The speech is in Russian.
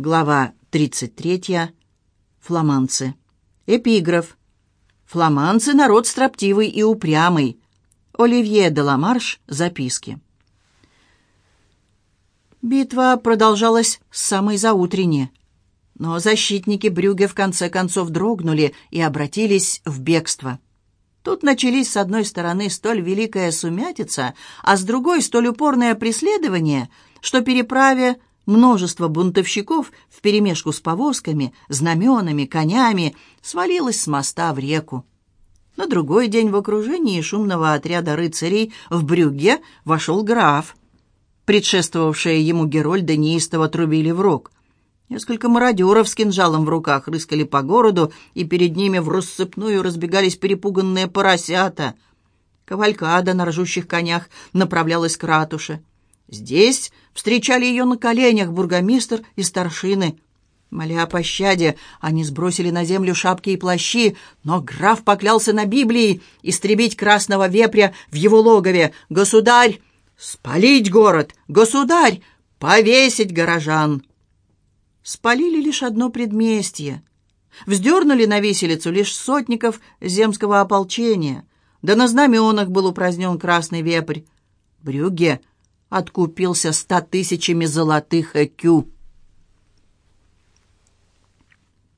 Глава 33. Фламандцы. Эпиграф. Фламандцы — народ строптивый и упрямый. Оливье де Ламарш. Записки. Битва продолжалась с самой заутренни. Но защитники Брюгге в конце концов дрогнули и обратились в бегство. Тут начались с одной стороны столь великая сумятица, а с другой столь упорное преследование, что переправе множество бунтовщиков вперемешку с повозками, знаменами, конями свалилось с моста в реку. На другой день в окружении шумного отряда рыцарей в Брюгге вошел граф. Предшествовавшие ему герольды неистово трубили в рог. Несколько мародеров с кинжалом в руках рыскали по городу, и перед ними врассыпную разбегались перепуганные поросята. Кавалькада на ржущих конях направлялась к ратуше. Здесь встречали ее на коленях бургомистр и старшины. Моля о пощаде, они сбросили на землю шапки и плащи, но граф поклялся на Библии истребить красного вепря в его логове. «Государь, спалить город! Государь, повесить горожан!» Спалили лишь одно предместье. Вздернули на виселицу лишь сотников земского ополчения. Да на знаменах был упразднен красный вепрь. Брюгге откупился 100 000 золотых экю.